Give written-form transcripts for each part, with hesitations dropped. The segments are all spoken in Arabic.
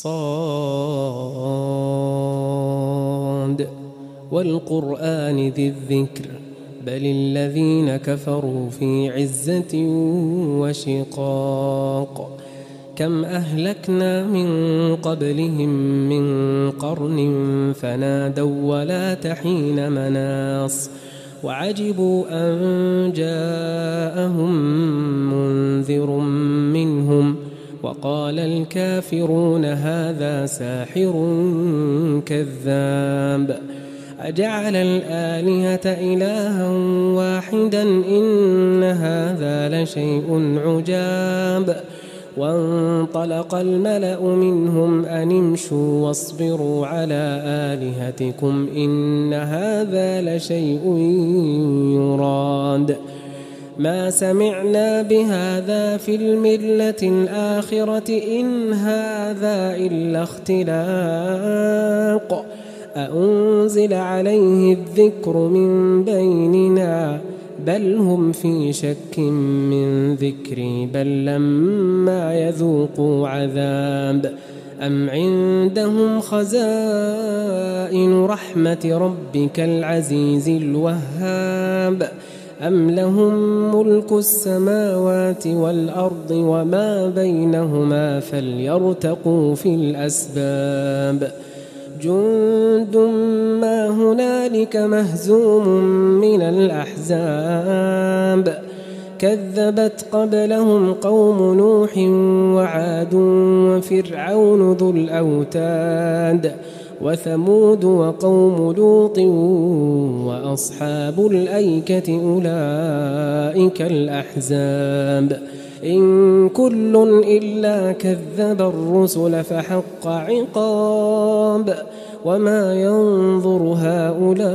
صاد والقرآن ذي الذكر بل الذين كفروا في عزة وشقاق كم أهلكنا من قبلهم من قرن فنادوا ولا تحين مناص وعجبوا أن جاءهم منذر منهم وقال الكافرون هذا ساحر كذاب أجعل الآلهة إلها واحدا إن هذا لشيء عجاب وانطلق الملأ منهم أن امشوا واصبروا على آلهتكم إن هذا لشيء يراد ما سمعنا بهذا في الملة الآخرة إن هذا إلا اختلاق أأنزل عليه الذكر من بيننا بل هم في شك من ذكري بل لما يذوقوا عذاب أم عندهم خزائن رحمة ربك العزيز الوهاب أم لهم ملك السماوات والأرض وما بينهما فليرتقوا في الأسباب جند ما هنالك مهزوم من الأحزاب كذبت قبلهم قوم نوح وعاد وفرعون ذو الأوتاد وثمود وقوم لوط وأصحاب الأيكة أولئك الأحزاب إن كل إلا كذب الرسل فحق عقاب وما ينظر هؤلاء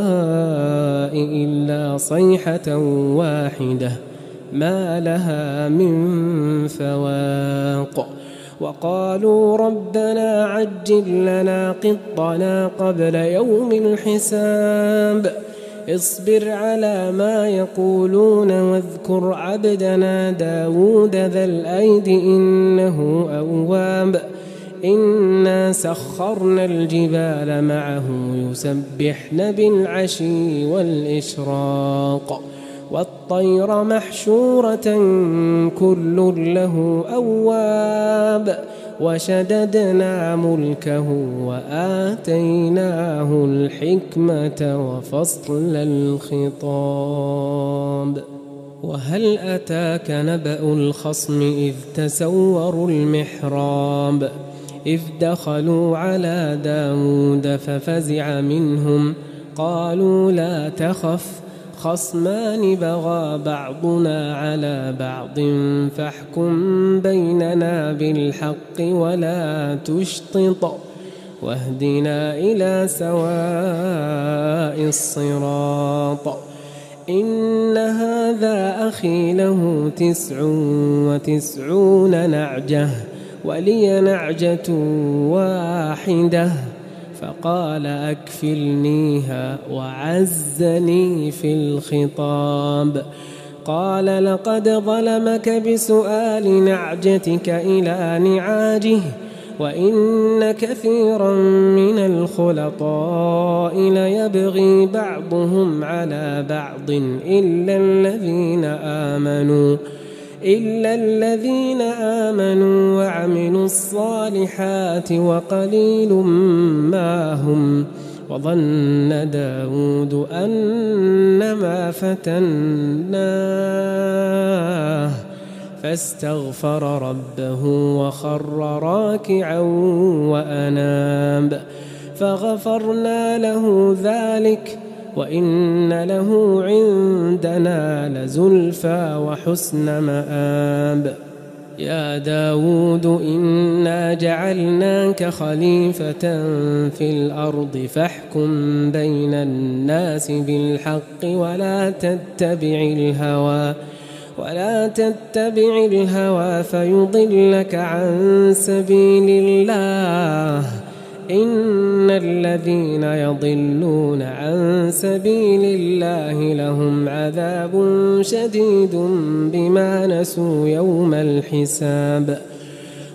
إلا صيحة واحدة ما لها من فواق وقالوا ربنا عجل لنا قطنا قبل يوم الحساب اصبر على ما يقولون واذكر عبدنا داود ذا الأيد إنه أواب إنا سخرنا الجبال معه يسبحن بالعشي والإشراق والطير محشورة كل له أواب وشددنا ملكه وآتيناه الحكمة وفصل الخطاب وهل أتاك نبأ الخصم إذ تسوروا المحراب إذ دخلوا على داود ففزع منهم قالوا لا تخف خصمان بغى بعضنا على بعض فاحكم بيننا بالحق ولا تشطط واهدنا إلى سواء الصراط إن هذا أخي له 99 نعجة ولي نعجة واحدة فقال أكفلنيها وعزني في الخطاب قال لقد ظلمك بسؤال نعجتك إلى نعاجه وإن كثيرا من الخلطاء ليبغي بعضهم على بعض إلا الذين آمنوا وعملوا الصالحات وقليل ما هم وظن داود أنما فتناه فاستغفر ربه وخر راكعا وأناب فغفرنا له ذلك وإن له عندنا لزلفى وحسن مآب يا داود إنا جعلناك خليفة في الأرض فاحكم بين الناس بالحق ولا تتبع الهوى فيضلك عن سبيل الله إن الذين يضلون عن سبيل الله لهم عذاب شديد بما نسوا يوم الحساب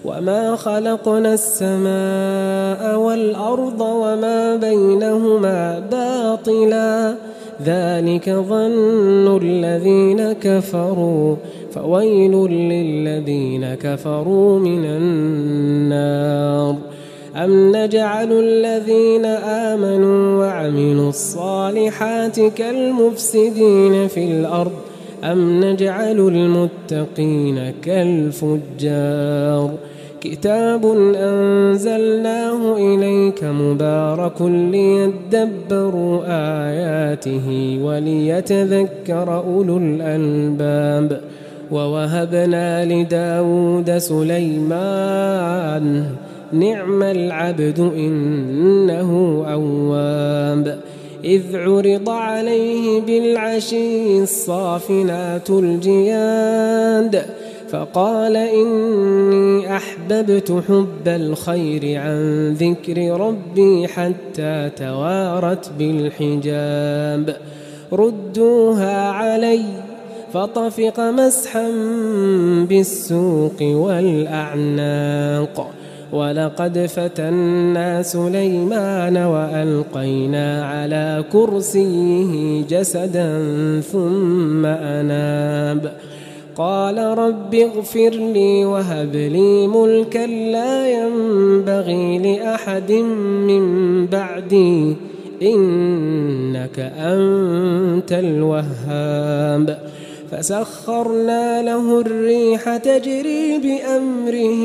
وما خلقنا السماء والأرض وما بينهما باطلا ذلك ظن الذين كفروا فويل للذين كفروا من النار أم نجعل الذين آمنوا وعملوا الصالحات كالمفسدين في الأرض أم نجعل المتقين كالفجار كتاب أنزلناه إليك مبارك ليدبروا آياته وليتذكر أولو الألباب ووهبنا لداود سليمان نعم العبد إنه أواب إذ عرض عليه بالعشي الصافنات الجياد فقال إني أحببت حب الخير عن ذكر ربي حتى توارت بالحجاب ردوها علي فطفق مسحا بالسوق والأعناق ولقد فتنا سليمان وألقينا على كرسيه جسدا ثم أناب قال رب اغفر لي وهب لي ملكا لا ينبغي لأحد من بعدي إنك أنت الوهاب فسخرنا له الريح تجري بأمره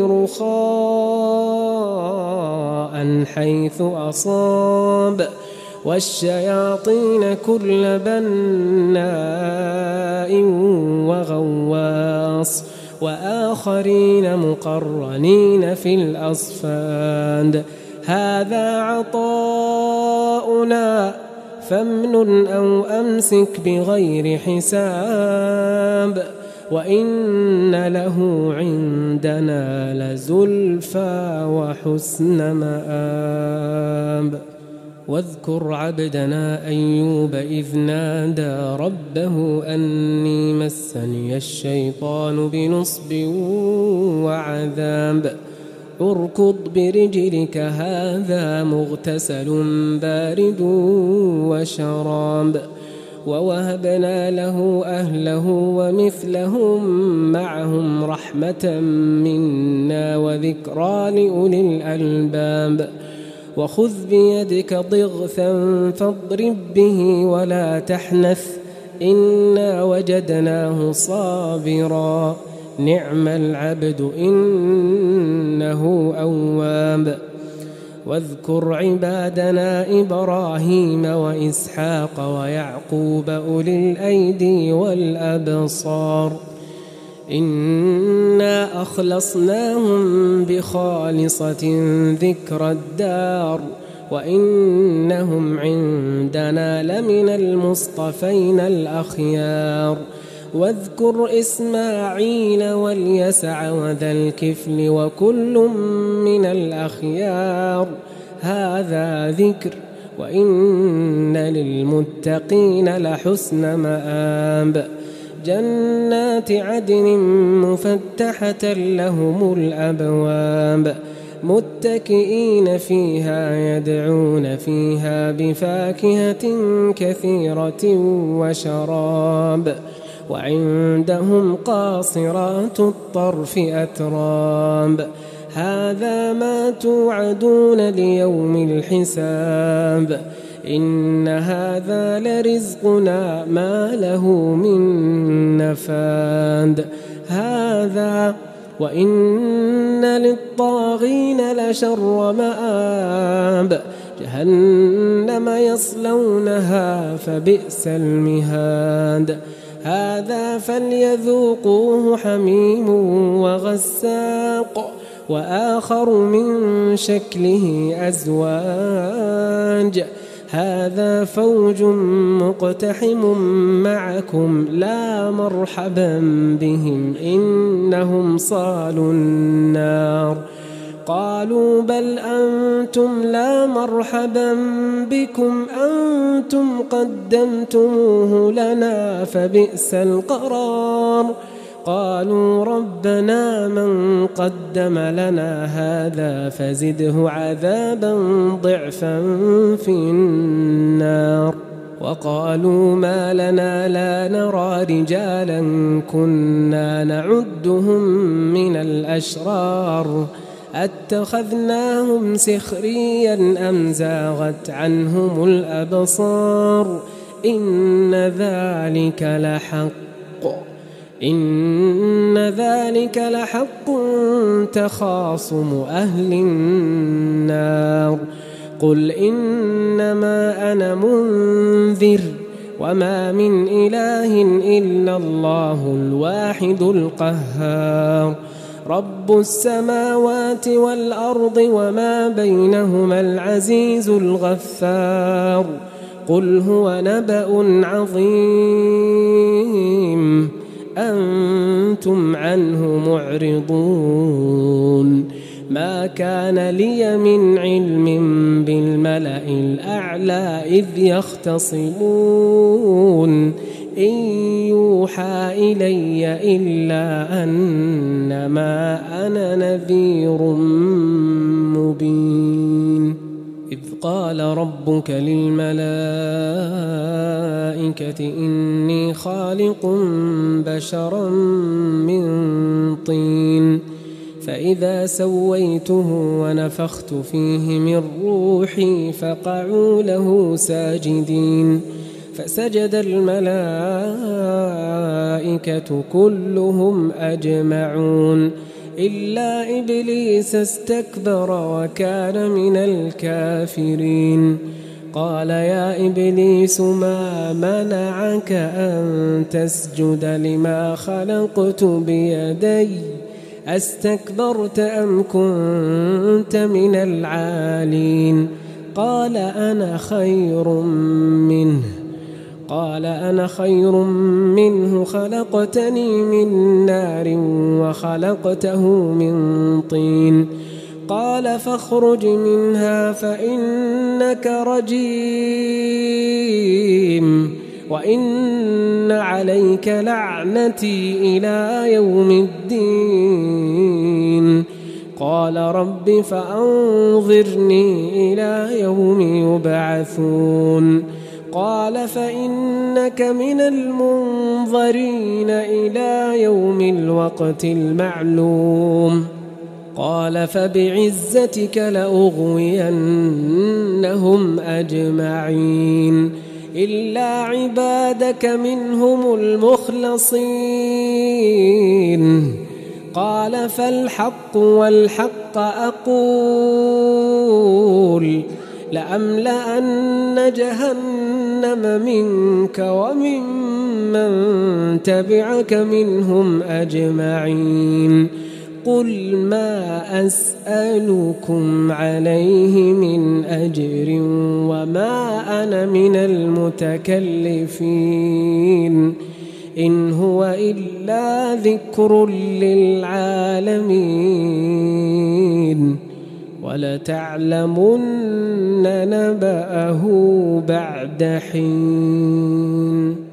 رخاء حيث أصاب والشياطين كل بناء وغواص وآخرين مقرنين في الأصفاد هذا عطاؤنا فامنن أو أمسك بغير حساب وإن له عندنا لزلفى وحسن مآب واذكر عبدنا أيوب إذ نادى ربه أني مسني الشيطان بنصب وعذاب اركض برجلك هذا مغتسل بارد وشراب ووهبنا له أهله ومثلهم معهم رحمة منا وذكرى لأولي الألباب وخذ بيدك ضغثا فاضرب به ولا تحنث إنا وجدناه صابرا نعم العبد إنه أواب واذكر عبادنا إبراهيم وإسحاق ويعقوب أولي الأيدي والأبصار إنا أخلصناهم بخالصة ذكر الدار وإنهم عندنا لمن المصطفين الأخيار واذكر إسماعيل واليسع وذا الكفل وكل من الأخيار هذا ذكر وإن للمتقين لحسن مآب جنات عدن مفتحة لهم الأبواب متكئين فيها يدعون فيها بفاكهة كثيرة وشراب وعندهم قاصرات الطرف أتراب هذا ما توعدون ليوم الحساب إن هذا لرزقنا ما له من نفاد هذا وإن للطاغين لشر مآب جهنم يصلونها فبئس المهاد هذا فليذوقوه حميم وغساق وآخر من شكله أزواج هذا فوج مقتحم معكم لا مرحبا بهم إنهم صالوا النار قالوا بل أنتم لا مرحبا بكم أنتم قدمتموه لنا فبئس القرار قالوا ربنا من قدم لنا هذا فزده عذابا ضعفا في النار. وقالوا ما لنا لا نرى رجالا كنا نعدهم من الأشرار أتخذناهم سخريا أم زاغت عنهم الأبصار إن ذلك لحق تخاصم أهل النار. قل إنما أنا منذر وما من إله إلا الله الواحد القهار رب السماوات والأرض وما بينهما العزيز الغفار. قل هو نبأ عظيم أنتم عنه معرضون. ما كان لي من علم بالملأ الأعلى إذ يختصمون إن يوحى إلي إلا أنما أنا نذير مبين. إذ قال ربك للملائكة إني خالق بشرا من طين فإذا سويته ونفخت فيه من روحي فقعوا له ساجدين فسجد الملائكة كلهم أجمعون إلا إبليس استكبر وكان من الكافرين. قال يا إبليس ما منعك أن تسجد لما خلقت بيدي أستكبرت أم كنت من العالين؟ قال أنا خير منه خلقتني من نار وخلقته من طين. قال فاخرج منها فإنك رجيم وإن عليك لعنتي إلى يوم الدين. قال رب فأنظرني إلى يوم يبعثون. قال فإنك من المنظرين إلى يوم الوقت المعلوم. قال فبعزتك لأغوينهم أجمعين إلا عبادك منهم المخلصين. قال فالحق والحق أقول لأملأن جهنم منك وممن تبعك منهم أجمعين. قل ما أسألكم عليه من أجر وما أنا من المتكلفين إن هو إلا ذكر للعالمين ولتعلمن نبأه بعد حين.